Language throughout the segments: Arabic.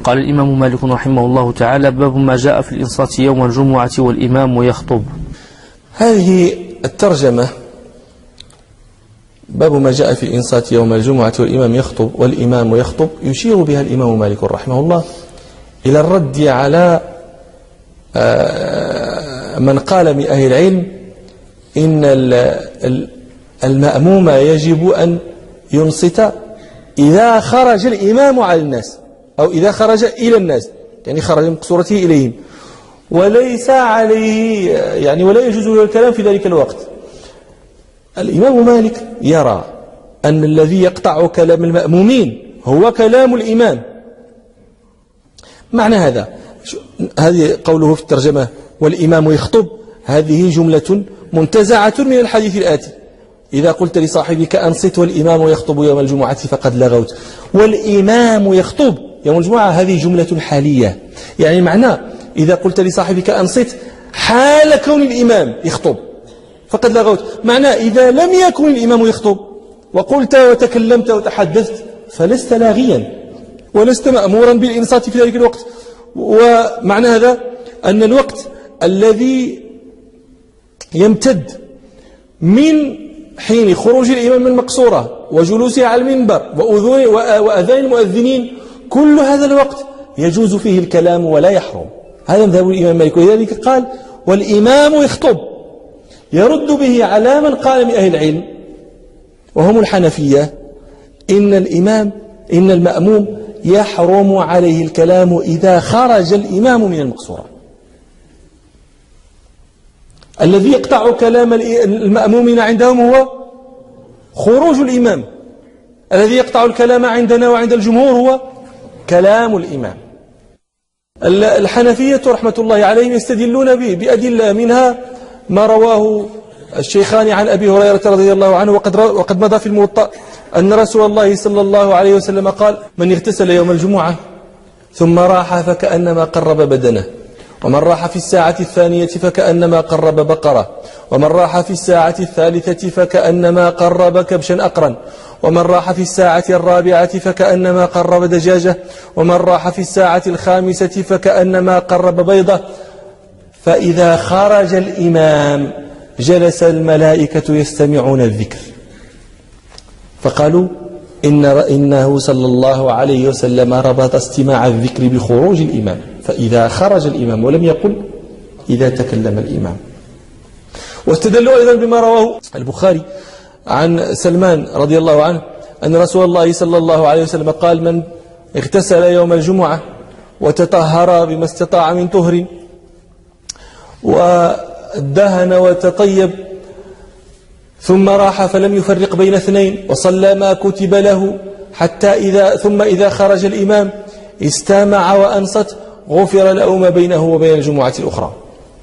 قال الإمام مالك رحمه الله تعالى: باب ما جاء في الإنصات يوم الجمعة والإمام يخطب. هذه الترجمة باب ما جاء في الإنصات يوم الجمعة والإمام يخطب يشير بها الإمام مالك رحمه الله إلى الرد على من قال من أهل العلم إن المأموم يجب أن ينصت إذا خرج الإمام على الناس أو إذا خرج إلى الناس، يعني خرج من قصورته إليهم، وليس عليه يعني ولا يجوز له الكلام في ذلك الوقت. الإمام مالك يرى أن الذي يقطع كلام المأمومين هو كلام الإمام. معنى هذه قوله في الترجمة والإمام يخطب، هذه جملة منتزعة من الحديث الآتي: إذا قلت لصاحبك أنصت والإمام يخطب يوم الجمعة فقد لغوت. والإمام يخطب يوم الجمعة هذه جملة حالية، يعني معنى إذا قلت لصاحبك أنصت حال كون الإمام يخطب فقد لغوت. معنى إذا لم يكن الإمام يخطب وقلت وتكلمت وتحدثت فلست لاغيا ولست مأمورا بالإنصات في ذلك الوقت. ومعنى هذا أن الوقت الذي يمتد من حين خروج الإمام من المقصورة وجلوسه على المنبر وأذان المؤذنين، كل هذا الوقت يجوز فيه الكلام ولا يحرم. هذا مذهب الإمام مالك، ولذلك قال والإمام يخطب، يرد به على من قال من أهل العلم وهم الحنفية إن المأموم يحرم عليه الكلام إذا خرج الإمام من المقصورة. الذي يقطع كلام المأمومين عندهم هو خروج الإمام، الذي يقطع الكلام عندنا وعند الجمهور هو كلام الإمام. الحنفية رحمة الله عليهم يستدلون به بأدلة، منها ما رواه الشيخان عن أبي هريرة رضي الله عنه وقد مضى في الموطأ أن رسول الله صلى الله عليه وسلم قال: من اغتسل يوم الجمعة ثم راح فكأنما قرب بدنه، ومن راح في الساعة الثانية فكأنما قرب بقرة، ومن راح في الساعة الثالثة فكأنما قرب كبشا أقرا، ومن راح في الساعة الرابعة فكأنما قرب دجاجة، ومن راح في الساعة الخامسة فكأنما قرب بيضة. فإذا خرج الإمام جلس الملائكة يستمعون الذكر، فقالوا إنه صلى الله عليه وسلم ربط استماع الذكر بخروج الإمام، فإذا خرج الإمام، ولم يقل إذا تكلم الإمام. واستدلوا أيضا بما رواه البخاري عن سلمان رضي الله عنه أن رسول الله صلى الله عليه وسلم قال: من اغتسل يوم الجمعة وتطهر بما استطاع من طهر ودهن وتطيب ثم راح فلم يفرق بين اثنين وصلى ما كتب له ثم إذا خرج الإمام استمع وأنصت غفر له ما بينه وبين الجمعة الأخرى.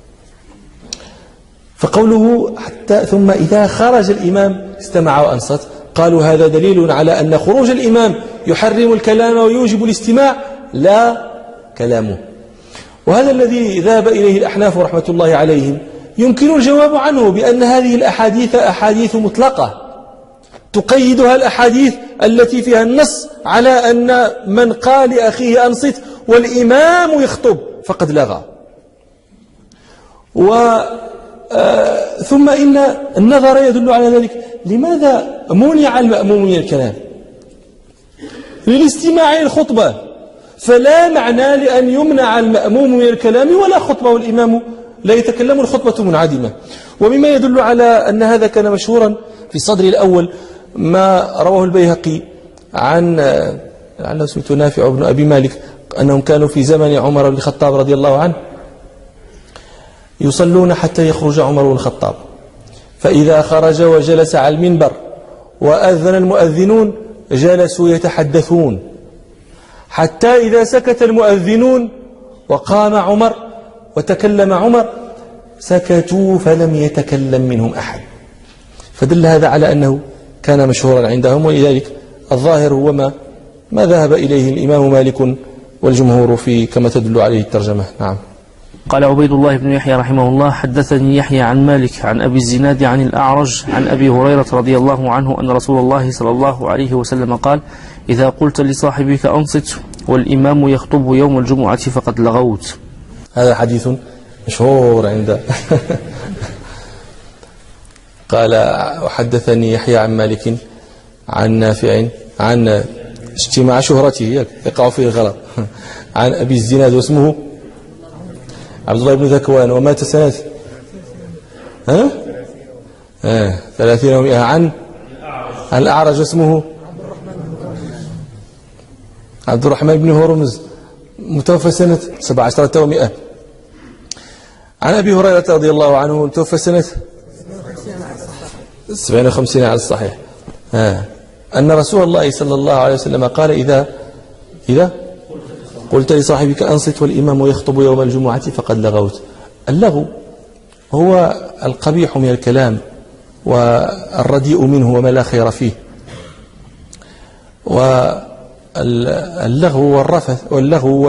فقوله ثم إذا خرج الإمام استمع وأنصت، قالوا هذا دليل على أن خروج الإمام يحرم الكلام ويوجب الاستماع لا كلامه. وهذا الذي ذهب إليه الأحناف رحمة الله عليهم يمكن الجواب عنه بأن هذه الأحاديث أحاديث مطلقة تقيدها الأحاديث التي فيها النص على أن من قال لأخيه أنصت والإمام يخطب فقد لغى. ثم إن النظر يدل على ذلك. لماذا منع المأموم من الكلام؟ للاستماع الخطبة، فلا معنى لأن يمنع المأموم من الكلام ولا خطبة والإمام لا يتكلم، الخطبة منعدمة. ومما يدل على أن هذا كان مشهورا في الصدر الأول ما رواه البيهقي عن لعله اسمه نافع بن أبي مالك أنهم كانوا في زمن عمر بن الخطاب رضي الله عنه يصلون حتى يخرج عمر بن الخطاب، فإذا خرج وجلس على المنبر وأذن المؤذنون جلسوا يتحدثون حتى إذا سكت المؤذنون وقام عمر وتكلم عمر سكتوا فلم يتكلم منهم أحد. فدل هذا على أنه كان مشهورا عندهم، ولذلك الظاهر هو ما ذهب إليه الإمام مالك والجمهور في كما تدل عليه الترجمة. نعم. قال عبيد الله بن يحيى رحمه الله: حدثني يحيى عن مالك عن أبي الزناد عن الأعرج عن أبي هريرة رضي الله عنه أن رسول الله صلى الله عليه وسلم قال: إذا قلت لصاحبك أنصت والإمام يخطب يوم الجمعة فقد لغوت. هذا حديث مشهور عند قال وحدثني يحيى عن مالك عن نافع عن اجتماع شهرته يقع فيه غلط عن أبي الزناد واسمه عبد الله بن ذكوان ومات سنة 30 و100 عن الأعرج اسمه عبد الرحمن بن هرمز متوفى سنة 17 و100 عن أبي هريرة رضي الله عنه متوفى سنة 57 على الصحيح أن رسول الله صلى الله عليه وسلم قال إذا قلت لصاحبك أنصت والإمام يخطب يوم الجمعة فقد لغوت. اللغو هو القبيح من الكلام والرديء منه وما لا خير فيه. واللغو والرفث واللغو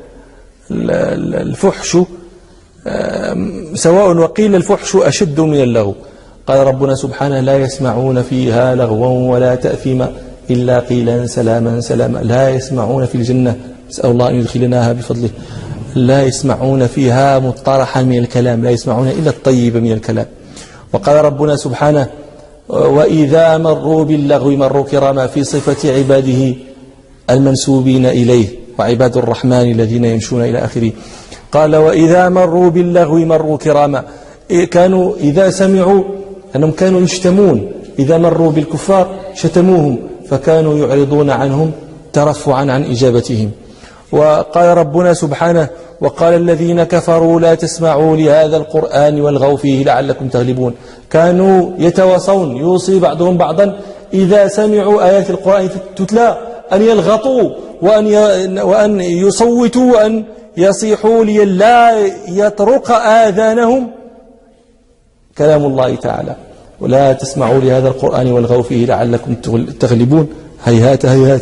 والفحش سواء، وقيل الفحش أشد من اللغو. قال ربنا سبحانه لا يسمعون فيها لغوا ولا تأثيما إلا قيلا سلاما سلاما. لا يسمعون في الجنة، نسأل الله أن يدخلناها بفضله، لا يسمعون فيها مطرحا من الكلام، لا يسمعون إلا الطيب من الكلام. وقال ربنا سبحانه وإذا مروا باللغو مروا كراما في صفة عباده المنسوبين إليه وعباد الرحمن الذين يمشون إلى آخره. قال وإذا مروا باللغو مروا كراما، كانوا إذا سمعوا أنهم كانوا يشتمون، إذا مروا بالكفار شتموهم فكانوا يعرضون عنهم ترفعا عن إجابتهم. وقال ربنا سبحانه وقال الذين كفروا لا تسمعوا لهذا القرآن والغوا فيه لعلكم تغلبون. كانوا يتواصون يوصي بعضهم بعضا إذا سمعوا آيات القرآن تتلى أن يلغطوا وأن يصوتوا وأن يصيحوا لئلا يطرق آذانهم كلام الله تعالى. ولا تسمعوا لهذا القرآن والغوا فيه لعلكم تغلبون. هيهات هيهات.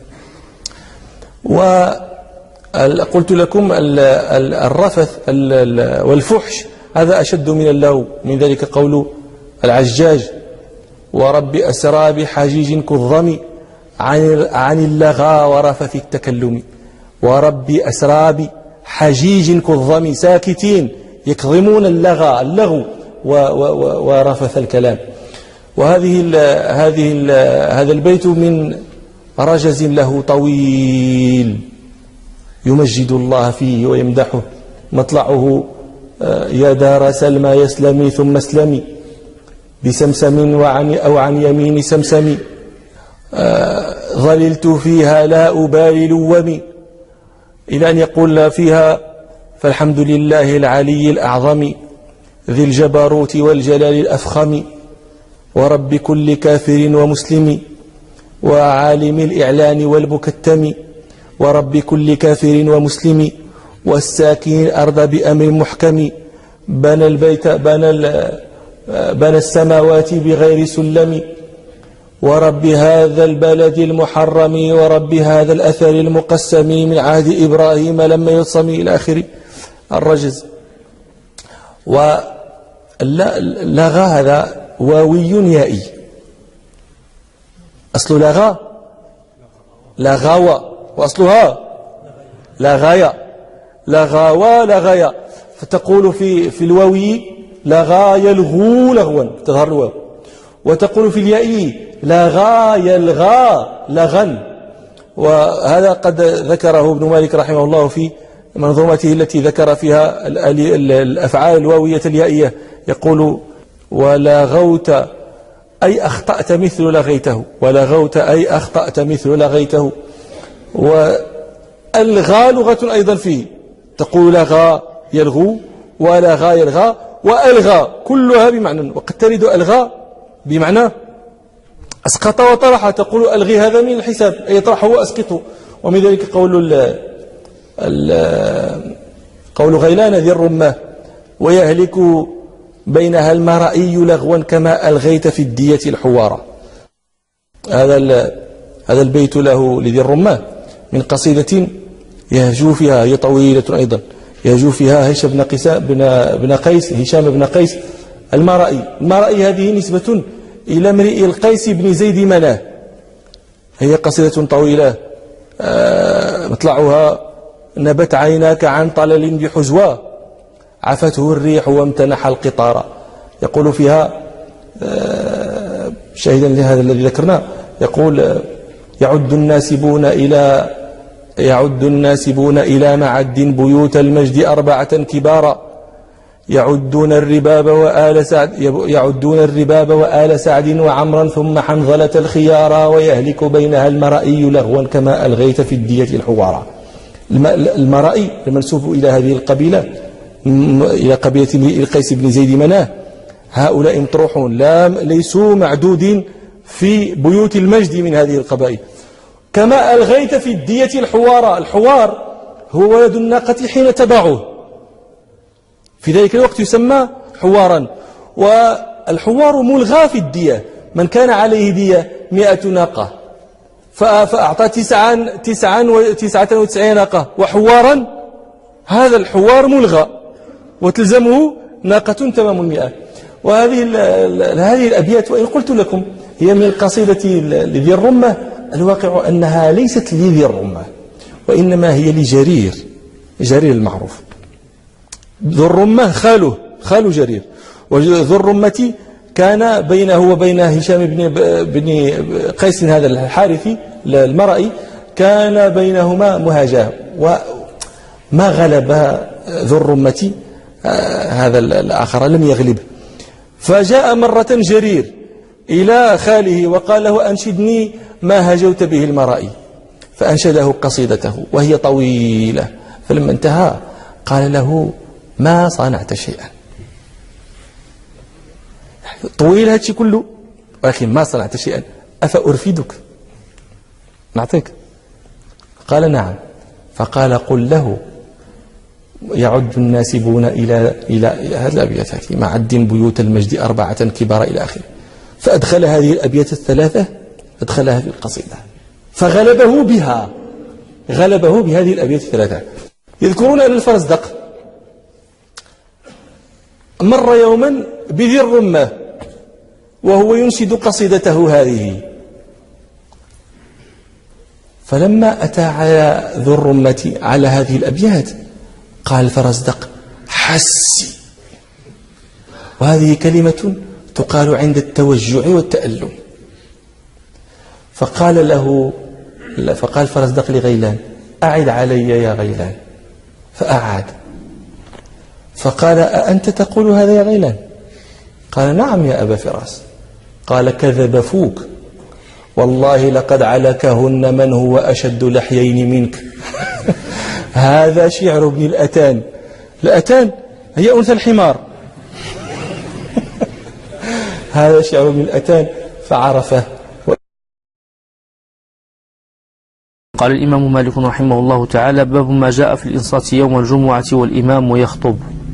وقلت لكم الرفث والفحش هذا أشد من اللغو. من ذلك قول العجاج ورب أسرى بحجيج كالظم عن اللغى ورفث التكلم. ورب أسرى بحجيج كالظم، ساكتين يكظمون اللغو ورفث الكلام. هذا البيت من رجز له طويل يمجد الله فيه ويمدحه. مطلعه يا دار سلمى يسلمي ثم اسلمي بسمسم أو عن يمين سمسم. ظللت فيها لا أبالي لومي، إلى أن يقول فيها فالحمد لله العلي الأعظم ذي الجبروت والجلال الأفخم ورب كل كافر ومسلم وعالم الإعلان والمكتم ورب كل كافر ومسلم والساكن الأرض بأمر محكم بنى البيت بنى السماوات بغير سلم ورب هذا البلد المحرم ورب هذا الأثر المقسم من عهد إبراهيم لما يصم إلى آخر الرجز. ولغى هذا واوي يائي، أصل لغاوى وأصلها لغايا لغايا. فتقول في الواوي لغا يلغو لغوا تظهر الواو، وتقول في الياء لغا يلغى لغا. وهذا قد ذكره ابن مالك رحمه الله في منظومته التي ذكر فيها الأفعال الواوية اليائية. يقول ولغوت أي أخطأت مثل لغيته، ولغوت أي أخطأت مثل لغيته. والغى لغة أيضا فيه، تقول لغى يلغو ولغى يلغى وألغى كلها بمعنى، وقد ترد ألغى بمعنى أسقط وطرح، تقول ألغي هذا من الحساب أي يطرحه وأسقطه. ومن ذلك قول غيلان ذي الرماه ويهلك بينها المرئي لغوا كما ألغيت في الدية الحوارة. هذا البيت له لذي الرماه من قصيدة يهجو فيها، هي طويلة أيضا، يهجو فيها هشام بن قيس المرئي هذه نسبة إلى امرئ القيس بن زيد مناه. هي قصيدة طويلة مطلعها نبت عيناك عن طلل بحزوى عفته الريح وامتنح القطار. يقول فيها شاهدا لهذا الذي ذكرنا، يقول يعد الناسبون إلى معد بيوت المجد 4 كبارا يعدون الرباب وآل سعد وعمرا ثم حنظلة الخيارا ويهلك بينها المرائي لغوا كما ألغيت في الدية الحوارا. المرائي المنسوب إلى هذه القبيلة، إلى قبيلة القيس بن زيد مناه، هؤلاء مطروحون ليسوا معدودين في بيوت المجد من هذه القبائل. كما ألغيت في الدية الحوارا، الحوار هو ولد الناقة حين تبعه، في ذلك الوقت يسمى حوارا. والحوار ملغى في الدية، من كان عليه دية 100 ناقة فأعطى 99 ناقة وحوارا، هذا الحوار ملغى وتلزمه ناقة تمام 100. وهذه الأبيات وإن قلت لكم هي من القصيدة لذي الرمة، الواقع أنها ليست لذي الرمة وإنما هي لجرير المعروف. ذو الرمة خاله جرير، وذو الرمة كان بينه وبين هشام بن قيس هذا الحارثي المرئي كان بينهما مهاجاه، وما غلب ذو الرمة هذا الآخر، لم يغلبه. فجاء مرة جرير إلى خاله وقال له أنشدني ما هجوت به المرائي، فأنشده قصيدته وهي طويلة. فلما انتهى قال له ما صنعت شيئا، طويل هاتشي كله ولكن ما صنعت شيئا، أفأرفدك نعطيك؟ قال نعم. فقال قل له يعد الناسبون إلى هذه الأبيات معد بيوت المجد 4 كبار إلى آخره. فأدخل هذه الأبيات الثلاثة، أدخلها في القصيدة فغلبه بهذه الأبيات الثلاثة. يذكرون أن الفرزدق مر يوما بذي الرمة وهو ينشد قصيدته هذه، فلما أتى على ذو الرمة على هذه الأبيات قال الفرزدق حسي، وهذه كلمة تقال عند التوجع والتألم. فقال الفرزدق لغيلان أعد علي يا غيلان، فأعاد. فقال أأنت تقول هذا يا غيلان؟ قال نعم يا أبا فراس. قال كذب فوك، والله لقد علكهن من هو أشد لحيين منك. هذا شعر ابن الأتان. الأتان هي أنثى الحمار. هذا شعر ابن الأتان فعرفه. قال الإمام مالك رحمه الله تعالى باب ما جاء في الإنصات يوم الجمعة والإمام يخطب.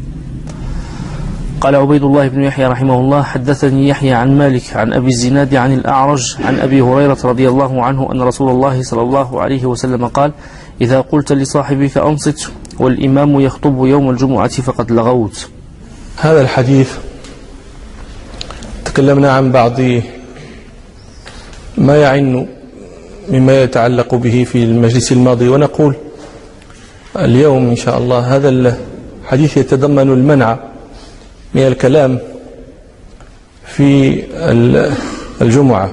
قال عبيد الله بن يحيى رحمه الله حدثني يحيى عن مالك عن أبي الزناد عن الأعرج عن أبي هريرة رضي الله عنه أن رسول الله صلى الله عليه وسلم قال إذا قلت لصاحبك أنصت والإمام يخطب يوم الجمعة فقد لغوت. هذا الحديث تكلمنا عن بعض ما يعن مما يتعلق به في المجلس الماضي، ونقول اليوم إن شاء الله هذا الحديث يتضمن المنع من الكلام في الجمعة.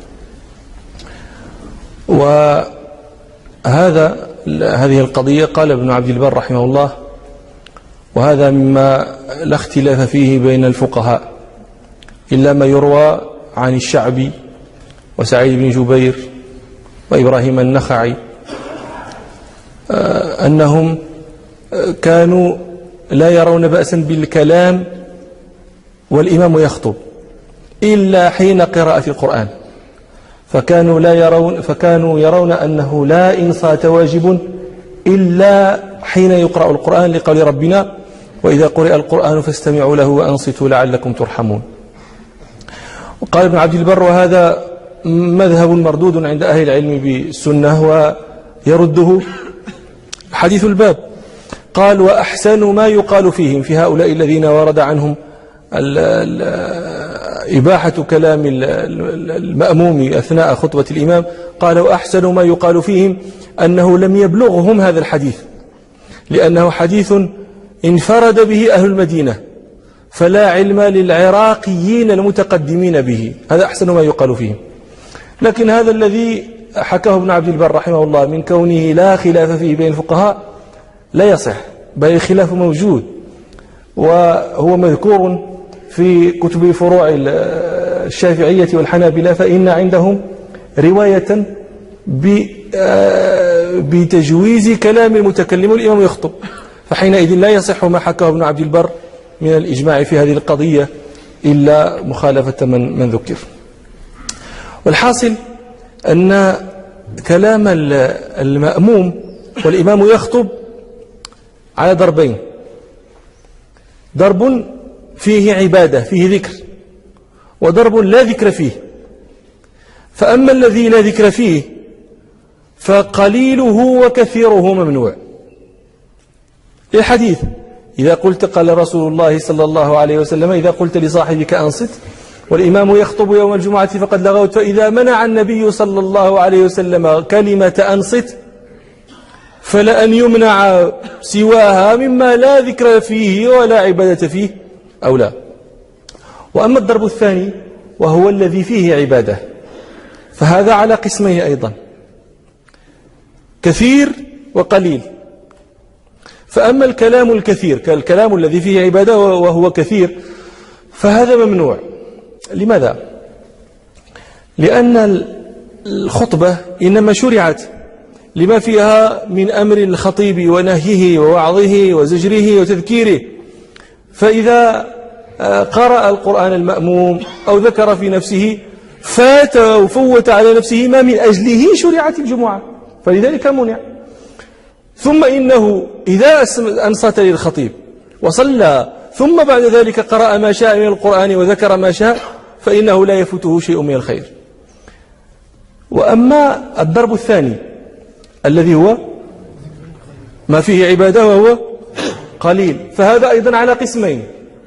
هذه القضية قال ابن عبد البر رحمه الله وهذا مما لا اختلاف فيه بين الفقهاء إلا ما يروى عن الشعبي وسعيد بن جبير وإبراهيم النخعي أنهم كانوا لا يرون بأسا بالكلام والإمام يخطب إلا حين قراءة القرآن، فكانوا يرون أنه لا إنصات واجب إلا حين يقرأ القرآن لقول ربنا وإذا قرئ القرآن فاستمعوا له وأنصتوا لعلكم ترحمون. وقال ابن عبد البر وهذا مذهب مردود عند أهل العلم بالسنة ويرده حديث الباب. قال وأحسن ما يقال فيهم في هؤلاء الذين ورد عنهم إباحة كلام المأموم أثناء خطبة الإمام قالوا أحسن ما يقال فيهم أنه لم يبلغهم هذا الحديث، لأنه حديث انفرد به أهل المدينة، فلا علم للعراقيين المتقدمين به. هذا أحسن ما يقال فيهم. لكن هذا الذي حكاه ابن عبد البر رحمه الله من كونه لا خلاف فيه بين الفقهاء لا يصح، بل الخلاف موجود، وهو مذكور في كتب فروع الشافعية والحنابلة، فإن عندهم رواية بتجويز كلام المتكلم والإمام يخطب، فحينئذ لا يصح ما حكاه ابن عبد البر من الإجماع في هذه القضية إلا مخالفة من ذكر. والحاصل أن كلام المأموم والإمام يخطب على ضربين: ضرب فيه عبادة فيه ذكر، وضرب لا ذكر فيه. فأما الذي لا ذكر فيه فقليله وكثيره ممنوع. الحديث: إذا قلت، قال رسول الله صلى الله عليه وسلم: إذا قلت لصاحبك أنصت والإمام يخطب يوم الجمعة فقد لغوت. فإذا منع النبي صلى الله عليه وسلم كلمة أنصت فلأن يمنع سواها مما لا ذكر فيه ولا عبادة فيه أو لا. وأما الضرب الثاني وهو الذي فيه عبادة فهذا على قسمين أيضا: كثير وقليل. فأما الكلام الكثير كالكلام الذي فيه عبادة وهو كثير فهذا ممنوع. لماذا؟ لأن الخطبة إنما شرعت لما فيها من أمر الخطيب ونهيه ووعظه وزجره وتذكيره. فإذا قرأ القرآن المأموم أو ذكر في نفسه فات وفوت على نفسه ما من أجله شرعت الجمعة، فلذلك منع. ثم إنه إذا أنصت للخطيب وصلى ثم بعد ذلك قرأ ما شاء من القرآن وذكر ما شاء فإنه لا يفوته شيء من الخير. وأما الضرب الثاني الذي هو ما فيه عبادة وهو قليل فهذا أيضا على قسمين: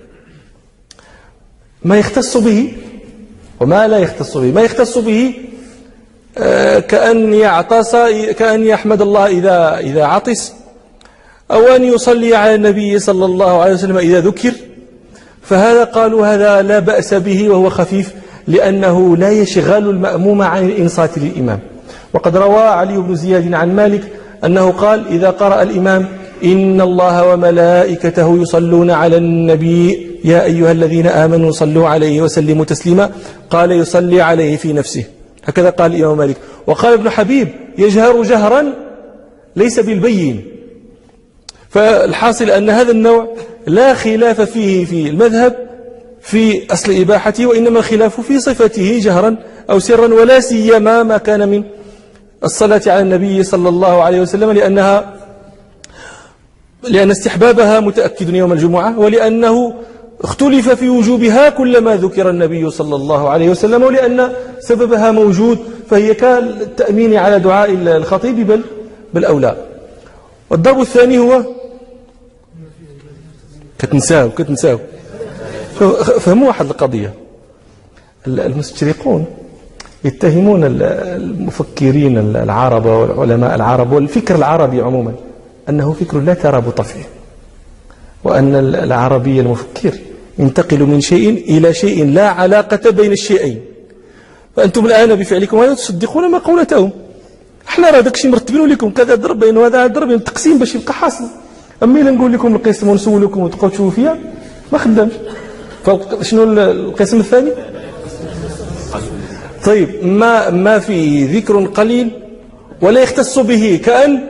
ما يختص به وما لا يختص به. ما يختص به كأن يعطس، كأن يحمد الله إذا عطس، أو أن يصلي على النبي صلى الله عليه وسلم إذا ذكر، فهذا قالوا هذا لا بأس به وهو خفيف لأنه لا يشغل المأموم عن الإنصات للإمام. وقد روى علي بن زياد عن مالك أنه قال: إذا قرأ الإمام إن الله وملائكته يصلون على النبي يا أيها الذين آمنوا صلوا عليه وسلموا تسليما، قال: يصلي عليه في نفسه. هكذا قال الإمام مالك. وقال ابن حبيب: يجهر جهرا ليس بالبين. فالحاصل أن هذا النوع لا خلاف فيه في المذهب في أصل إباحته، وإنما الخلاف في صفته جهرا أو سرا، ولا سيما ما كان من الصلاة على النبي صلى الله عليه وسلم، لأن استحبابها متأكد يوم الجمعة، ولأنه اختلف في وجوبها كلما ذكر النبي صلى الله عليه وسلم، ولأن سببها موجود، فهي كالتأمين على دعاء الخطيب بل أولى. والضرب الثاني هو كتنساو فهموا واحد القضية. المستشرقون يتهمون المفكرين العرب والعلماء العرب والفكر العربي عموما أنه فكر لا ترابط فيه، وأن العربي المفكر ينتقل من شيء إلى شيء لا علاقة بين الشيئين. فأنتم الآن بفعلكم هذا تصدقون ما قولتهم. احنا راه داكشي مرتبين لكم كذا ضرب بين وهذا ضرب بين التقسيم باش يبقى حاصل. أما إلا نقول لكم القسم ونسولكم وتبقاو تشوفوا فيها ما خدامش. فشنو القسم الثاني؟ طيب ما في ذكر قليل ولا يختص به،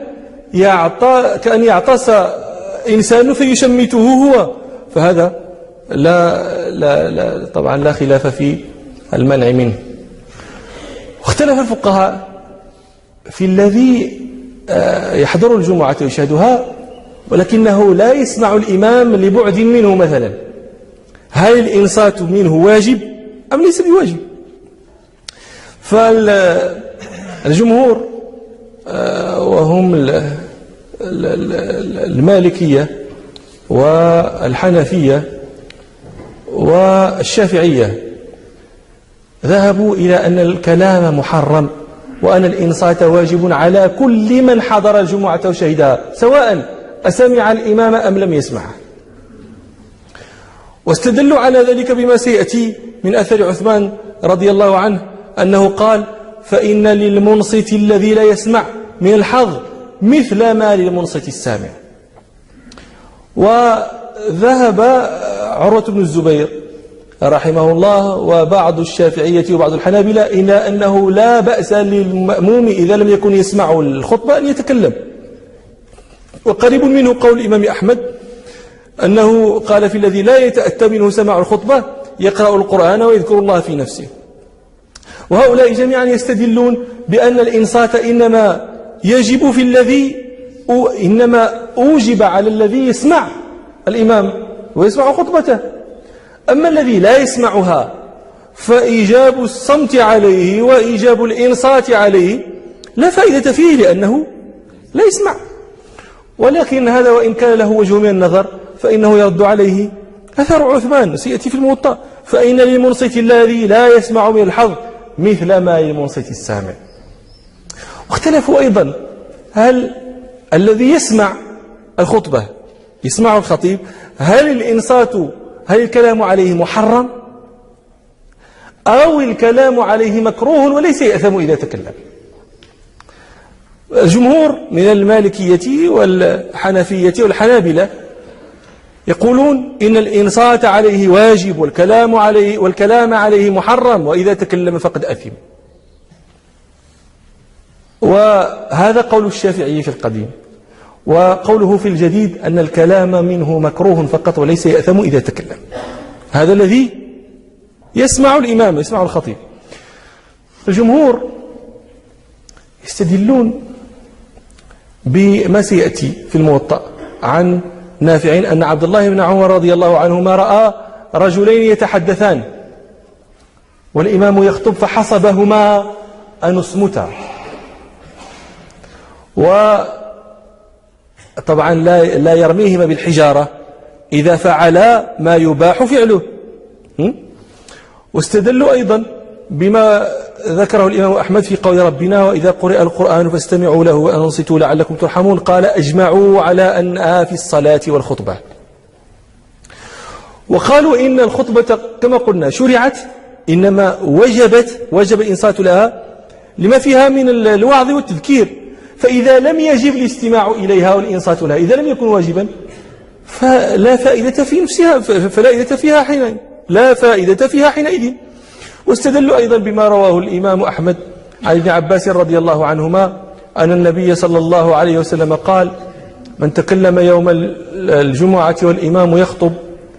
كأن يعطس إنسان فيشمته هو، فهذا لا طبعا لا خلاف في المنع منه. واختلف الفقهاء في الذي يحضر الجمعة ويشهدها ولكنه لا يسمع الإمام لبعد منه مثلا، هل الإنصات منه واجب أم ليس بواجب؟ فالجمهور وهم المالكية والحنفية والشافعية ذهبوا إلى أن الكلام محرم وأن الإنصات واجب على كل من حضر الجمعة وشهدها سواء أسمع الإمام أم لم يسمعه. واستدلوا على ذلك بما سيأتي من أثر عثمان رضي الله عنه أنه قال: فإن للمنصت الذي لا يسمع من الحظ مثل ما للمنصت السامع. وذهب عروة بن الزبير رحمه الله وبعض الشافعية وبعض الحنابلة إلى أنه لا بأس للمأموم إذا لم يكن يسمع الخطبة أن يتكلم. وقريب منه قول الإمام أحمد أنه قال: في الذي لا يتأتى منه سماع الخطبة يقرأ القرآن ويذكر الله في نفسه. وهؤلاء جميعا يستدلون بأن الإنصات إنما يجب في الذي إنما أوجب على الذي يسمع الإمام ويسمع خطبته. أما الذي لا يسمعها فإيجاب الصمت عليه وإيجاب الإنصات عليه لا فائدة فيه لأنه لا يسمع. ولكن هذا وإن كان له وجه من النظر فإنه يرد عليه أثر عثمان سيأتي في الموطأ: فإن للمنصت الذي لا يسمع من الحظ مثل ما للمنصت السامع. واختلفوا أيضا: هل الذي يسمع الخطبة يسمع الخطيب هل الكلام عليه محرم أو الكلام عليه مكروه وليس يأثم إذا تكلم؟ الجمهور من المالكية والحنفية والحنابلة يقولون إن الإنصات عليه واجب والكلام عليه محرم، وإذا تكلم فقد أثم. وهذا قول الشافعي في القديم. وقوله في الجديد أن الكلام منه مكروه فقط وليس يأثم إذا تكلم. هذا الذي يسمع الإمام يسمع الخطيب. الجمهور يستدلون بما سيأتي في الموطأ عن نافع أن عبد الله بن عمر رضي الله عنهما رأى رجلين يتحدثان والإمام يخطب فحسبهما أن اصمتا. وطبعا لا يرميهما بالحجارة إذا فعلا ما يباح فعله. واستدلوا أيضا بما ذكره الإمام أحمد في قول ربنا: وإذا قرئ القرآن فاستمعوا له وأنصتوا لعلكم ترحمون. قال: أجمعوا على أنها في الصلاة والخطبة. وقالوا إن الخطبة كما قلنا شرعت إنما وجب الإنصات لها لما فيها من الوعظ والتذكير، فإذا لم يجب الاستماع إليها والإنصات لها، إذا لم يكن واجبا فلا فائدة في نفسها، لا فائدة فيها حينئذ. واستدلوا أيضا بما رواه الإمام أحمد عن ابن عباس رضي الله عنهما أن النبي صلى الله عليه وسلم قال: من تكلم يوم الجمعة والإمام يخطب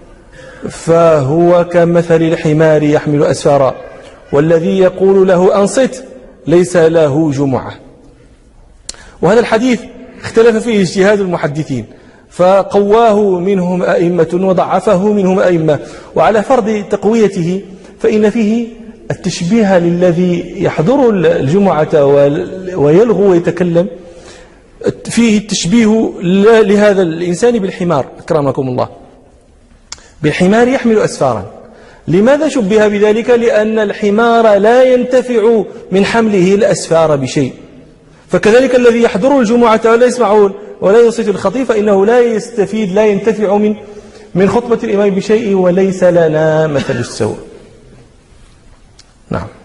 فهو كمثل الحمار يحمل أسفارا، والذي يقول له أنصت ليس له جمعة. وهذا الحديث اختلف فيه اجتهاد المحدثين، فقواه منهم أئمة وضعفه منهم أئمة. وعلى فرض تقويته فإن فيه التشبيه للذي يحضر الجمعة ويلغو ويتكلم، فيه التشبيه لهذا الإنسان بالحمار أكرمكم الله، بالحمار يحمل أسفارا. لماذا شبه بذلك؟ لأن الحمار لا ينتفع من حمله الأسفار بشيء، فكذلك الذي يحضر الجمعة ولا يسمعون ولا ينصت الخطيب فإنه لا يستفيد لا ينتفع من خطبة الإمام بشيء، وليس لنا مثل السوء. نعم.